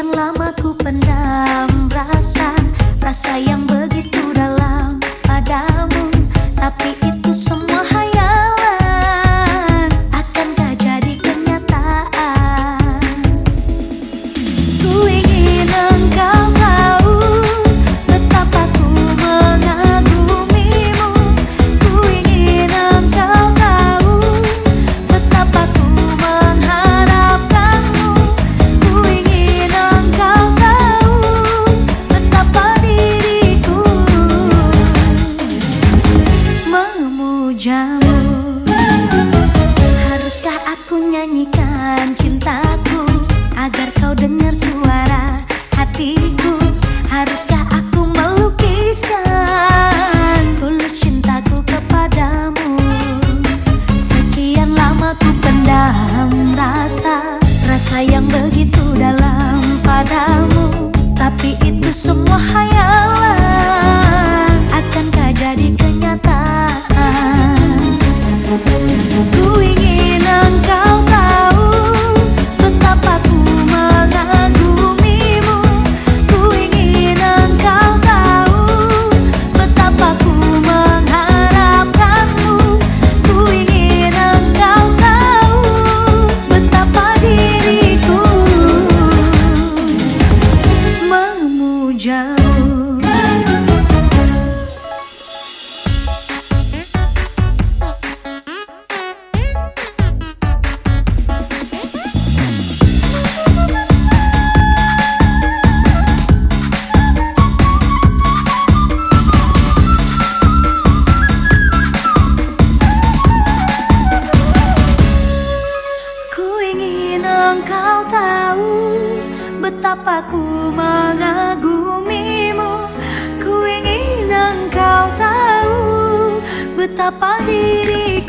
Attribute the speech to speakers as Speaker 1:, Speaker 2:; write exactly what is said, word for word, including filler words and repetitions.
Speaker 1: Sekian lama ku pendam rasa, rasa yang begitu dalam padamu. Tapi itu semua hayalan, akankah jadi kenyataan? Ku ingin engkau tahu betapa ku mengagumimu. Ku ingin engkau tahu betapa ku mengharapkanmu. Ku ingin engkau tahu betapa diriku memujamu. Haruskah aku nyanyikan cintaku agar kau dengar suara hatiku? Haruskah aku melukiskan tulus cintaku kepadamu? Sekian lama ku pendam rasa, rasa yang begitu dalam padamu. Tapi itu semua hayalan, akankah jadi kenyataan? Ku ingin engkau tahu betapa ku mengagumimu. Ku ingin engkau tahu betapa ku mengharapkanmu. Ku ingin engkau tahu betapa diriku memujamu. Engkau tahu betapa ku mengagumimu. Ku ingin engkau tahu betapa diri